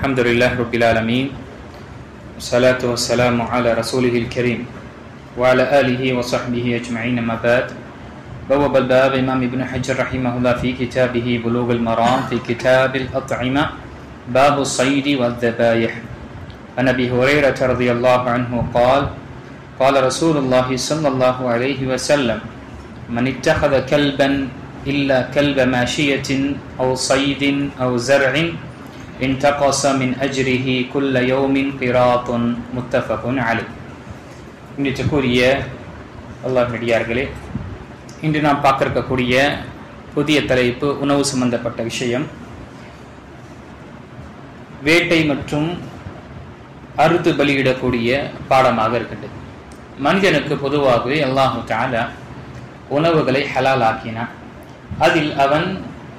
Alhamdulillah Rabbil Alameen. Salatu wassalamu ala rasulihil kareem wa ala alihi wa sahbihi ajma'in, amma ba'd. بوب الباب إمام ابن حجر رحمه الله في كتابه بلوغ المرام في كتاب الأطعمة باب الصيد والذبائح. عن أبي هريرة رضي الله عنه قال قال رسول الله صلى الله عليه وسلم من اتخذ كلبا إلا كلب ماشية أو صيد أو زرع انتقص من أجره كل يوم قراط متفق عليه. இன்று கூறிய அல்லாஹ் நடிகார்களே, இன்று நாம் பார்க்கக்கூடிய புதிய தலைப்பு உணவு சம்பந்தப்பட்ட விஷயம். வேட்டை மற்றும் அறுத்து பலியிடக்கூடிய பாடமாக இருக்கின்றது. மனிதனுக்கு பொதுவாகவே அல்லாஹு தஆலா உணவுகளை ஹலால் ஆக்கினான். அதில் அவன்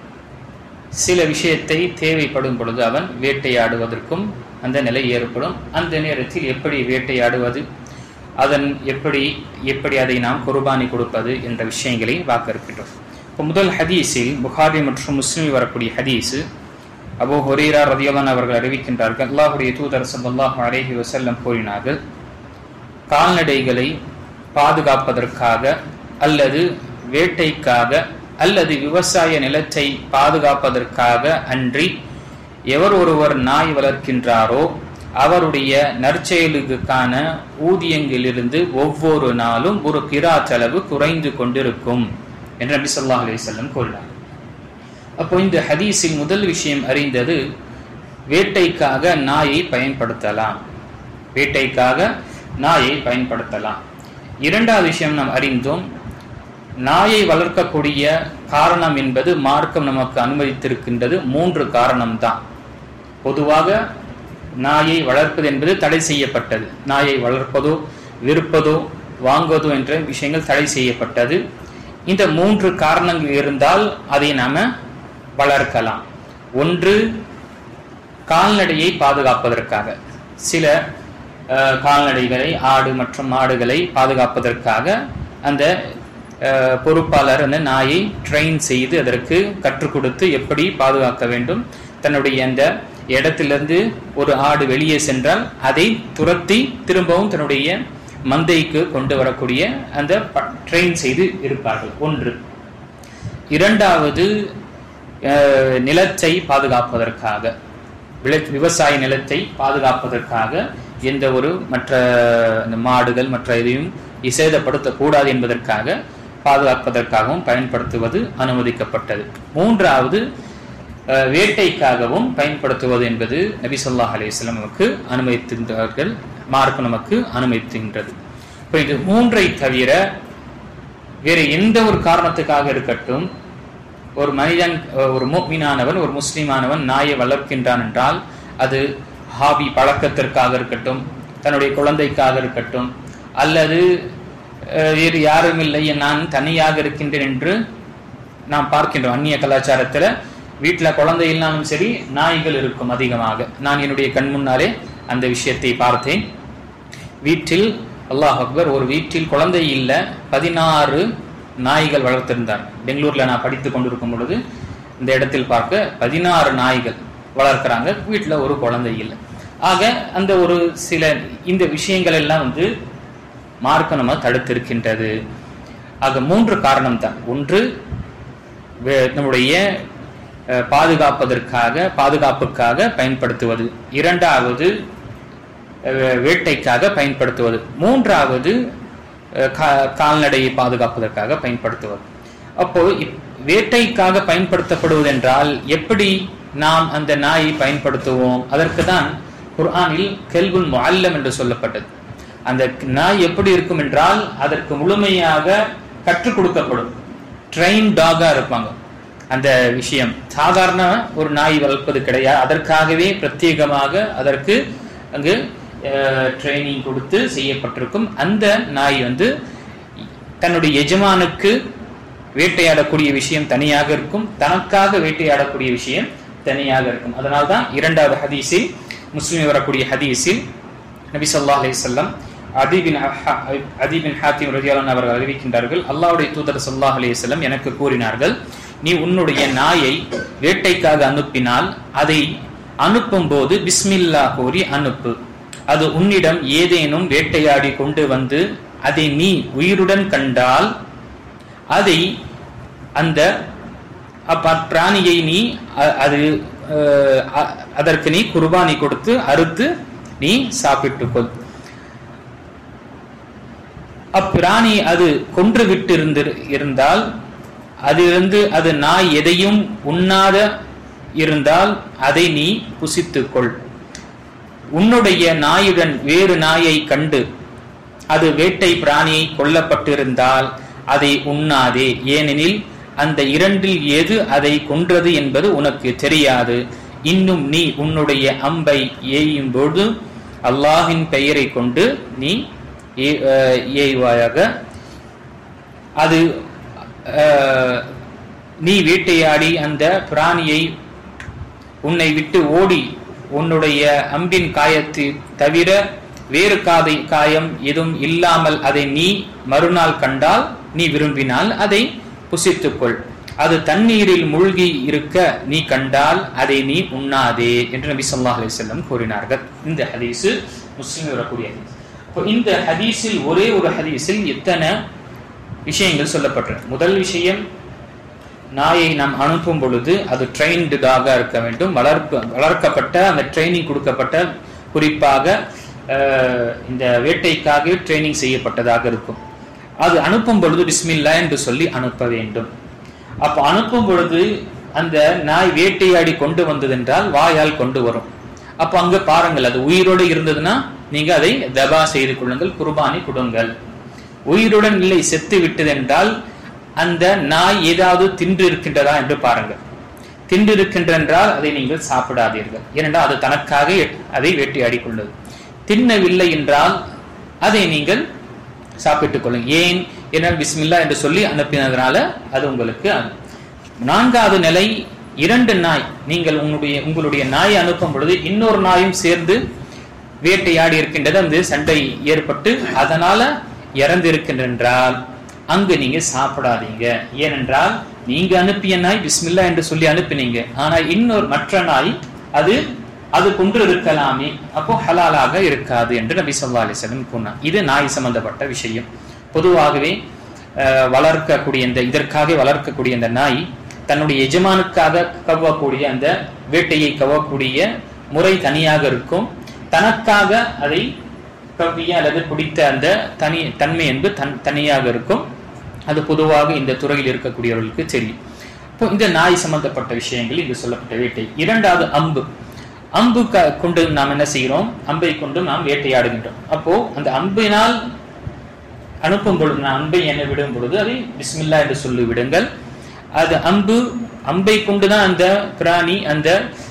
சில விஷயத்தை தேவைப்படும் பொழுது அவன் வேட்டையாடுவதற்கும் அந்த நிலை ஏற்படும். அந்த நேரத்தில் எப்படி வேட்டையாடுவது, அதன் எப்படி அதை நாம் குர்பானி கொடுப்பது என்ற விஷயங்களை பார்க்க இருக்கின்றோம். இப்போ முதல் ஹதீஸில் புகாரி மற்றும் முஸ்லிமில் வரக்கூடிய ஹதீஸு அபூ ஹுரைரா ரலியல்லாஹு அவர்கள் அறிவிக்கின்றார்கள், அல்லாஹ்வுடைய தூதர் ஸல்லல்லாஹு அலைஹி வஸல்லம் கூறினார்கள், கால்நடைகளை பாதுகாப்பதற்காக அல்லது வேட்டைக்காக அல்லது விவசாய நிலத்தை பாதுகாப்பதற்காக அன்றி எவர் ஒருவர் நாய் வளர்க்கின்றாரோ அவருடைய நற்செயலுக்கான ஊதியங்களிலிருந்து ஒவ்வொரு நாளும் ஒரு கிராத் அளவு குறைந்து கொண்டிருக்கும் என்று நபி ஸல்லல்லாஹு அலைஹி வஸல்லம் கூறினார். அப்போ இந்த ஹதீஸில் முதல் விஷயம் அறிந்தது, வேட்டைக்காக நாயை பயன்படுத்தலாம், வேட்டைக்காக நாயை பயன்படுத்தலாம். இரண்டாவது விஷயம் நாம் அறிந்தோம், நாயை வளர்க்கக்கூடிய காரணம் என்பது மார்க்கம் நமக்கு அனுமதித்திருக்கின்றது. 3 காரணம்தான். பொதுவாக நாயை வளர்ப்பது என்பது தடை செய்யப்பட்டது. நாயை வளர்ப்பதோ விற்பதோ வாங்குவதோ என்ற விஷயங்கள் தடை செய்யப்பட்டது. இந்த 3 காரணங்கள் இருந்தால் அதை நாம வளர்க்கலாம். ஒன்று, கால்நடையை பாதுகாப்பதற்காக. சில கால்நடைகளை, ஆடு மற்றும் மாடுகளை பாதுகாப்பதற்காக அந்த பொறுப்பாளர் அந்த நாயை ட்ரெயின் செய்து அதற்கு கற்றுக் கொடுத்து எப்படி பாதுகாக்க வேண்டும், தன்னுடைய அந்த இடத்திலிருந்து ஒரு ஆடு வெளியே சென்றால் அதை துரத்தி திரும்பவும் தன்னுடைய மந்தைக்கு கொண்டு வரக்கூடிய அந்த ட்ரெயின் செய்து இருப்பார்கள். ஒன்று. இரண்டாவது, நிலத்தை பாதுகாப்பதற்காக, விவசாய நிலத்தை பாதுகாப்பதற்காக எந்த ஒரு மற்ற மாடுகள் மற்ற எதையும் சேதப்படுத்தக்கூடாது என்பதற்காக பாதுகாப்பதற்காகவும் பயன்படுத்துவது அனுமதிக்கப்பட்டது. மூன்றாவது, வேட்டைக்காகவும் பயன்படுத்துவது என்பது நபி ஸல்லல்லாஹு அலைஹி வஸல்லம் நமக்கு அனுமதித்திருந்தார்கள், மார்க்கம் நமக்கு அனுமதிக்கின்றது. இப்போ இது 3ஐ தவிர வேறு எந்த ஒரு காரணத்துக்காக இருக்கட்டும், ஒரு மனிதன், ஒரு முஃமினானவன், ஒரு முஸ்லிமானவன் நாயை வளர்க்கின்றான் என்றால் அது ஹாபி பழக்கத்திற்காக இருக்கட்டும், தன்னுடைய குழந்தைக்காக இருக்கட்டும், அல்லது வேறு யாரும் இல்லை நான் தனியாக இருக்கின்றேன் என்று நாம் பார்க்கின்றோம். அந்நிய கலாச்சாரத்தில் வீட்டில் குழந்தை இல்லாலும் சரி நாய்கள் இருக்கும் அதிகமாக. நான் என்னுடைய கண் முன்னாலே அந்த விஷயத்தை பார்த்தேன். வீட்டில் அல்லாஹ் அக்பர், ஒரு வீட்டில் குழந்தை இல்லை, 16 நாய்கள் வளர்த்திருந்தார். பெங்களூர்ல நான் படித்து கொண்டிருக்கும் பொழுது இந்த இடத்தில் பார்க்க 16 நாய்கள் வளர்க்கிறாங்க, வீட்டில் ஒரு குழந்தை இல்லை. ஆக அந்த ஒரு சில இந்த விஷயங்கள் எல்லாம் மார்க்கம் நம்ம தடுத்திருக்கின்றது. ஆக 3 காரணம் தான். ஒன்று, நம்முடைய பாதுகாப்புக்காக பயன்படுத்துவது. இரண்டாவது, வேட்டைக்காக பயன்படுத்துவது. மூன்றாவது, கால்நடையை பாதுகாப்பதற்காக பயன்படுத்துவது. அப்போ வேட்டைக்காக பயன்படுத்தப்படுவது என்றால் எப்படி நாம் அந்த நாயை பயன்படுத்துவோம்? அதற்கு தான் குர்ஆனில் கல்புல் முஅல்லம் என்று சொல்லப்பட்டது. அந்த நாய் எப்படி இருக்கும் என்றால் அதற்கு முழுமையாக கற்றுக் கொடுக்கப்படும், ட்ரெயின் டாகா இருப்பாங்க. அந்த விஷயம் சாதாரண ஒரு நாய் வளர்ப்பது கிடையாது, அதற்காகவே பிரத்யேகமாக அதற்கு அங்கு ட்ரைனிங் கொடுத்து செய்யப்பட்டிருக்கும். அந்த நாய் தன்னுடைய எஜமானுக்கு வேட்டையாடக்கூடிய விஷயம் தனியாக இருக்கும், தனக்காக வேட்டையாடக்கூடிய விஷயம் தனியாக இருக்கும். அதனால்தான் 2வது ஹதீஸில், முஸ்லிம் வரக்கூடிய ஹதீஸில் நபி ஸல்லல்லாஹு அலைஹி வஸல்லம் அதி பின் ஹாத்திம் ரலியல்லாஹு அன்ஹு அவர்கள் அறிவிக்கின்றார்கள், அல்லாஹ்வுடைய தூதர் ஸல்லல்லாஹு அலைஹி வஸல்லம் எனக்கு கூறினார்கள், நீ உன்னுடைய நாயை வேட்டைக்காக அனுப்பினால் அதை அனுப்பும் போது பிஸ்மில்லா கூறி அனுப்பு. அது உன்னிடம் ஏதேனும் வேட்டையாடி கொண்டு வந்து அதை நீ உயிருடன் கண்டால் அதை அந்த பிராணியை நீ அதற்கு நீ குர்பானி கொடுத்து அறுத்து நீ சாப்பிட்டுக்கொள். அப்பிராணி அது கொன்று விட்டு இருந்தால் அதிலிருந்து அது நாய் எதையும் உண்ணாத இருந்தால் அதை நீ புசித்துக்கொள். உன்னுடைய நாயுடன் வேறு நாயை கண்டு அது வேட்டை பிராணியை கொல்லப்பட்டிருந்தால் அதை உண்ணாதே, ஏனெனில் அந்த இரண்டில் எது அதை கொன்றது என்பது உனக்கு தெரியாது. இன்னும் நீ உன்னுடைய அம்பை ஏயும் போது அல்லாஹின் பெயரை கொண்டு நீ ஏய்வாயாக. அது நீ வேட்டையாடி அந்த பிராணியை உன்னை விட்டு ஓடி உன்னுடைய அம்பின் காயத்தை தவிர வேறு காயம் எதுவும் இல்லாமல் அதை நீ மறுநாள் கண்டால் நீ விரும்பினால் அதை புசித்துக்கொள். அது தண்ணீரில் மூழ்கி இருக்க நீ கண்டால் அதை நீ உண்ணாதே என்று நபி ஸல்லல்லாஹு அலைஹி வஸல்லம் கூறினார்கள். இந்த ஹதீஸ் முஸ்லிம் வரக்கூடிய ஹதீஸ். இந்த ஹதீஸில் ஒரே ஒரு ஹதீஸில் எத்தனை விஷயங்கள் சொல்லப்பட்டது. முதல் விஷயம், நாயை நாம் அனுப்பும் பொழுது அது ட்ரெயின்டாக இருக்க வேண்டும், வளர்க்கப்பட்ட அந்த ட்ரைனிங் கொடுக்கப்பட்ட, குறிப்பாக இந்த வேட்டைக்காக ட்ரைனிங் செய்யப்பட்டதாக இருக்கும். அது அனுப்பும் பொழுது பிஸ்மில்லா என்று சொல்லி அனுப்ப வேண்டும். அப்ப அனுப்பும் பொழுது அந்த நாய் வேட்டையாடி கொண்டு வந்தது என்றால் வாயால் கொண்டு வரும். அப்ப அங்க பாருங்கள், அது உயிரோடு இருந்ததுன்னா நீங்க அதை தபா செய்து கொள்ளுங்கள், குர்பானி கொடுங்கள். உயிருடன் இல்லை, செத்து விட்டது என்றால் அந்த நாய் ஏதாவது தின்று இருக்கின்றதா என்று பாருங்கள். தின்று இருக்கின்றால் அதை நீங்கள் சாப்பிடாதீர்கள், ஏனென்றால் அது தனக்காக அதை வேட்டையாடி கொண்டது. தின்னவில்லை என்றால் அதை நீங்கள் சாப்பிட்டுக் கொள்ளுங்கள். ஏன் என்றால் பிஸ்மில்லா என்று சொல்லி அனுப்பினதுனால அது உங்களுக்கு. நான்காவது நிலை, இரண்டு நாய், நீங்கள் உங்களுடைய நாயை அனுப்பும் பொழுது இன்னொரு நாயும் சேர்ந்து வேட்டையாடி இருக்கின்றது, அந்த சண்டை ஏற்பட்டு அதனால இறந்து இருக்கின்றால் அங்கு நீங்க சாப்பிடாதீங்க. ஏனென்றால் நீங்க அனுப்பிய நாய் பிஸ்மில்லா என்று சொல்லி அனுப்பினீங்க, ஆனா இன்னொரு மற்ற நாய் அது கொன்று இருக்கலாமே, அப்போ ஹலாலாக இருக்காது என்று நபி ஸல்லல்லாஹு அலைஹி வஸல்லம் கூறினார். இது நாய் சம்பந்தப்பட்ட விஷயம். பொதுவாகவே இதற்காக வளர்க்கக்கூடிய அந்த நாய் தன்னுடைய எஜமானுக்காக கவ்வக்கூடிய அந்த வேட்டையை கவ்வக்கூடிய முறை தனியாக இருக்கும். தனக்காக அதை கவ்விய அல்லது பிடித்த அந்த தன்மை என்பது தனியாக இருக்கும். அது பொதுவாக இந்த துறையில் இருக்கக்கூடியவர்களுக்கு தெரியும். இப்போ இந்த நாய் சம்பந்தப்பட்ட விஷயங்கள் இங்கு சொல்லப்பட்ட வேட்டை. இரண்டாவது அம்பு கொண்டு நாம் என்ன செய்கிறோம்? அம்பை கொண்டு நாம் வேட்டையாடுகின்றோம். அப்போ அந்த அம்பினால் அனுப்பும் பொழுது, அம்பை என விடும் பொழுது அதை பிஸ்மில்லா என்று சொல்லி விடுங்கள். அது அம்பை கொண்டுதான் அந்த பிராணி அந்த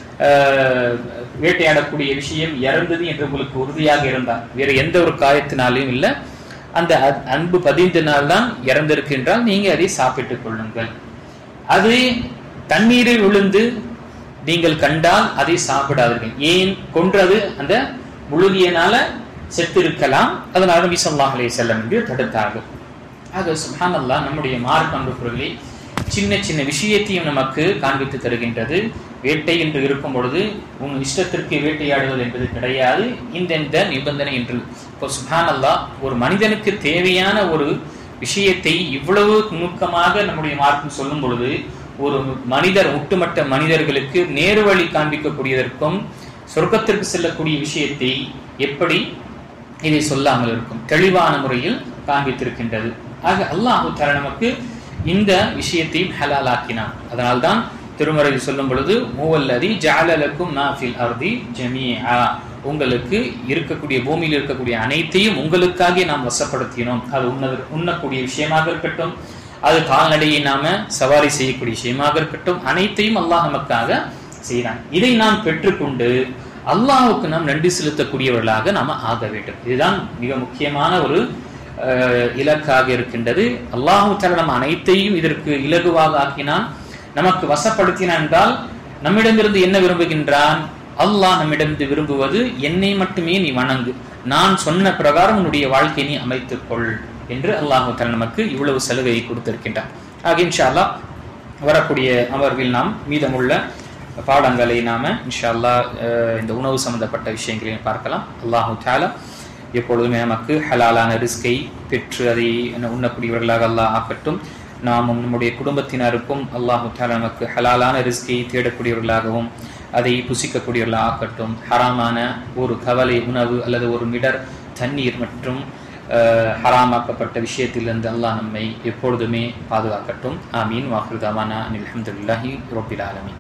வேட்டையாடக்கூடிய விஷயம் இறந்தது என்று உங்களுக்கு உறுதியாக இருந்தால், வேற எந்த ஒரு காயத்தினாலையும் இல்லை, அந்த அன்பு பதிந்தனால்தான் இறந்திருக்கின்றால் நீங்க அதை சாப்பிட்டுக் கொள்ளுங்கள். அது தண்ணீரில் விழுந்து நீங்கள் கண்டால் அதை சாப்பிடாதீர்கள். ஏன்? கொன்றது அந்த முழுகியனால செத்திருக்கலாம், அதனால நபி ஸல்லல்லாஹு அலைஹி வஸல்லம் என்று தடுத்தார்கள். ஆக சுப்ஹானல்லாஹ், நம்முடைய மார்க்க அன்புக்குரியவர்களே, சின்ன சின்ன விஷயத்தையும் நமக்கு காண்பித்து தருகின்றது. வேட்டை என்று இருக்கும் பொழுது உன் இஷ்டத்திற்கு வேட்டையாடுவது என்பது கிடையாது, இந்த நிபந்தனை என்று. இப்போ சுப்ஹானல்லாஹ், ஒரு மனிதனுக்கு தேவையான ஒரு விஷயத்தை இவ்வளவு நுணுக்கமாக நம்முடைய மார்க்கம் சொல்லும் பொழுது, ஒரு மனிதர், ஒட்டுமொத்த மனிதர்களுக்கு நேரு வழி காண்பிக்கக்கூடியதற்கும் சொர்க்கத்திற்கு செல்லக்கூடிய விஷயத்தை எப்படி இதை சொல்லாமல் இருக்கும், தெளிவான முறையில் காண்பித்திருக்கின்றது. ஆக அல்லாஹ் தஆலா நமக்கு இந்த விஷயத்தையும் ஹலாலாக்கினான். அதனால்தான் திருமறையில் சொல்லும் பொழுது, மூவல்லதி ஜஅல லக்கும் மா ஃபில் அர்தி ஜமீஆ, உங்களுக்கு இருக்கக்கூடிய பூமியில் இருக்கக்கூடிய அனைத்தையும் உங்களுக்காக நாம் வசப்படுத்தினோம். அது உண்ணக்கூடிய விஷயமாக இருக்கட்டும், அது கால்நடையை நாம சவாரி செய்யக்கூடிய விஷயமாக இருக்கட்டும், அனைத்தையும் அல்லாஹ் நமக்காக செய்யறான். இதை நாம் பெற்றுக்கொண்டு அல்லாஹ்வுக்கு நாம் நன்றி செலுத்தக்கூடியவர்களாக நாம ஆக வேண்டும். இதுதான் மிக முக்கியமான ஒரு இலக்காக இருக்கின்றது. அல்லாஹ் தஆலா நம்ம அனைத்தையும் இதற்கு இலகுவாக ஆக்கினான், நமக்கு வசப்படுத்தினான் என்றால் நம்மிடமிருந்து என்ன விரும்புகின்றான்? அல்லாஹ் நம்மிடமிருந்து விரும்புவது, என்னை மட்டுமே நீ வணங்கு, நான் சொன்ன பிரகாரம் உன்னுடைய வாழ்க்கையை நீ அமைத்துக்கொள் என்று அல்லாஹ் தஆலா நமக்கு இவ்வளவு சலுகையை கொடுத்திருக்கின்றான். ஆக இன்ஷா அல்லாஹ் வரக்கூடிய அமர்வில் நாம் மீதமுள்ள பாடங்களை நாம இன்ஷா அல்லாஹ் இந்த உணவு சம்பந்தப்பட்ட விஷயங்களையும் பார்க்கலாம். அல்லாஹு தஆலா எப்பொழுதுமே நமக்கு ஹலாலான ரிஸ்கை பெற்று அதை உண்ணக்கூடியவர்களாக அல்லாஹ் ஆக்கட்டும். நாமும் நம்முடைய குடும்பத்தினருக்கும் அல்லாஹு தஆலா நமக்கு ஹலாலான ரிஸ்கை தேடக்கூடியவர்களாகவும் அதை புசிக்கக்கூடியவர்களாக ஆக்கட்டும். ஹராமான ஒரு கவலை உணவு அல்லது ஒரு மிடர் தண்ணீர் மற்றும் ஹராமாக்கப்பட்ட விஷயத்திலிருந்து அல்லாஹ் நம்மை எப்பொழுதுமே பாதுகாக்கட்டும். ஆமீன். வாஹிரு தஅவானா அனில் ஹம்துலில்லாஹி ரப்பில் ஆலமீன்.